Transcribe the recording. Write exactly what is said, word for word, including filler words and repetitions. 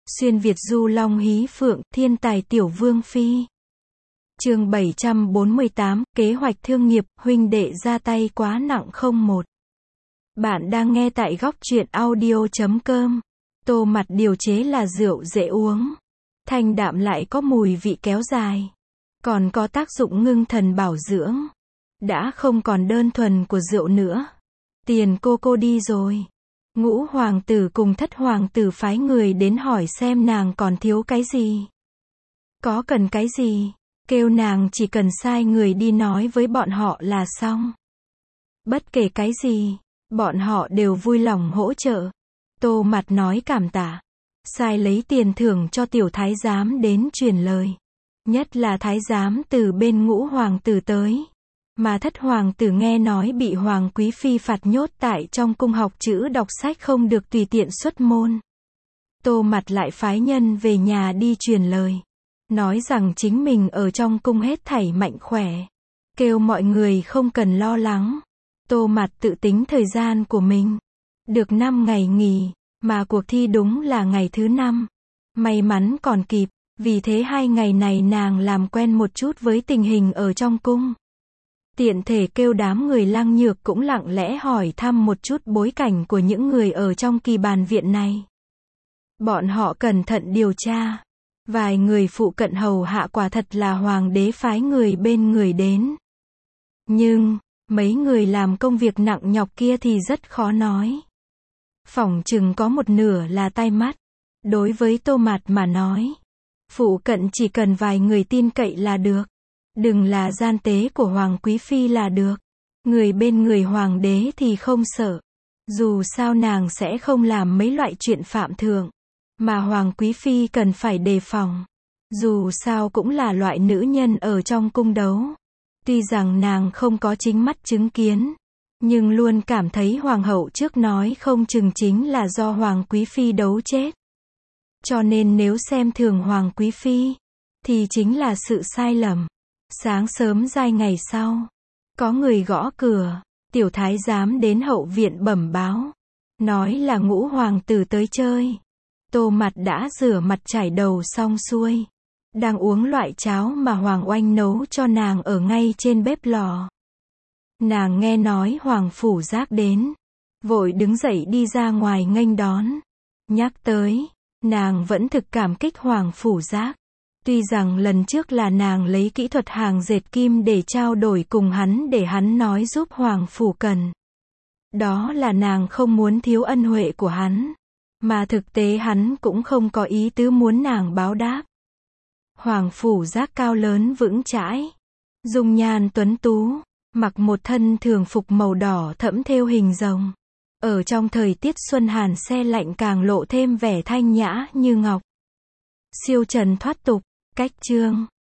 Xuyên Việt du long hí phượng, thiên tài tiểu vương phi. Chương bảy trăm bốn mươi tám, kế hoạch thương nghiệp, huynh đệ ra tay quá nặng không một. Bạn đang nghe tại góc truyện audio chấm com. Tô mặt điều chế là rượu dễ uống, thanh đạm lại có mùi vị kéo dài, còn có tác dụng ngưng thần bảo dưỡng. Đã không còn đơn thuần của rượu nữa. Tiền cô cô đi rồi. Ngũ hoàng tử cùng thất hoàng tử phái người đến hỏi xem nàng còn thiếu cái gì. Có cần cái gì, kêu nàng chỉ cần sai người đi nói với bọn họ là xong. Bất kể cái gì, bọn họ đều vui lòng hỗ trợ. Tô mặt nói cảm tạ, sai lấy tiền thưởng cho tiểu thái giám đến truyền lời. Nhất là thái giám từ bên ngũ hoàng tử tới. Mà thất hoàng tử nghe nói bị hoàng quý phi phạt nhốt tại trong cung học chữ đọc sách không được tùy tiện xuất môn. Tô mặt lại phái nhân về nhà đi truyền lời, nói rằng chính mình ở trong cung hết thảy mạnh khỏe, kêu mọi người không cần lo lắng. Tô mặt tự tính thời gian của mình, được năm ngày nghỉ, mà cuộc thi đúng là ngày thứ năm. May mắn còn kịp, vì thế hai ngày này nàng làm quen một chút với tình hình ở trong cung. Tiện thể kêu đám người Lăng Nhược cũng lặng lẽ hỏi thăm một chút bối cảnh của những người ở trong kỳ bàn viện này. Bọn họ cẩn thận điều tra. Vài người phụ cận hầu hạ quả thật là hoàng đế phái người bên người đến. Nhưng, mấy người làm công việc nặng nhọc kia thì rất khó nói. Phỏng chừng có một nửa là tai mắt. Đối với Tô Mạt mà nói, phụ cận chỉ cần vài người tin cậy là được. Đừng là gian tế của hoàng quý phi là được. Người bên người hoàng đế thì không sợ. Dù sao nàng sẽ không làm mấy loại chuyện phạm thượng, mà hoàng quý phi cần phải đề phòng. Dù sao cũng là loại nữ nhân ở trong cung đấu. Tuy rằng nàng không có chính mắt chứng kiến, nhưng luôn cảm thấy hoàng hậu trước nói không chừng chính là do hoàng quý phi đấu chết. Cho nên nếu xem thường hoàng quý phi, thì chính là sự sai lầm. Sáng sớm giai ngày sau, có người gõ cửa, tiểu thái giám đến hậu viện bẩm báo, nói là ngũ hoàng tử tới chơi. Tô mặt đã rửa mặt chải đầu xong xuôi, đang uống loại cháo mà Hoàng Oanh nấu cho nàng ở ngay trên bếp lò. Nàng nghe nói Hoàng Phủ Giác đến, vội đứng dậy đi ra ngoài nghênh đón. Nhắc tới, nàng vẫn thực cảm kích Hoàng Phủ Giác. Tuy rằng lần trước là nàng lấy kỹ thuật hàng dệt kim để trao đổi cùng hắn để hắn nói giúp Hoàng Phủ cần. Đó là nàng không muốn thiếu ân huệ của hắn. Mà thực tế hắn cũng không có ý tứ muốn nàng báo đáp. Hoàng Phủ Giác cao lớn vững chãi, dung nhan tuấn tú, mặc một thân thường phục màu đỏ thẫm thêu hình rồng. Ở trong thời tiết xuân hàn se lạnh càng lộ thêm vẻ thanh nhã như ngọc. Siêu trần thoát tục, cách chương.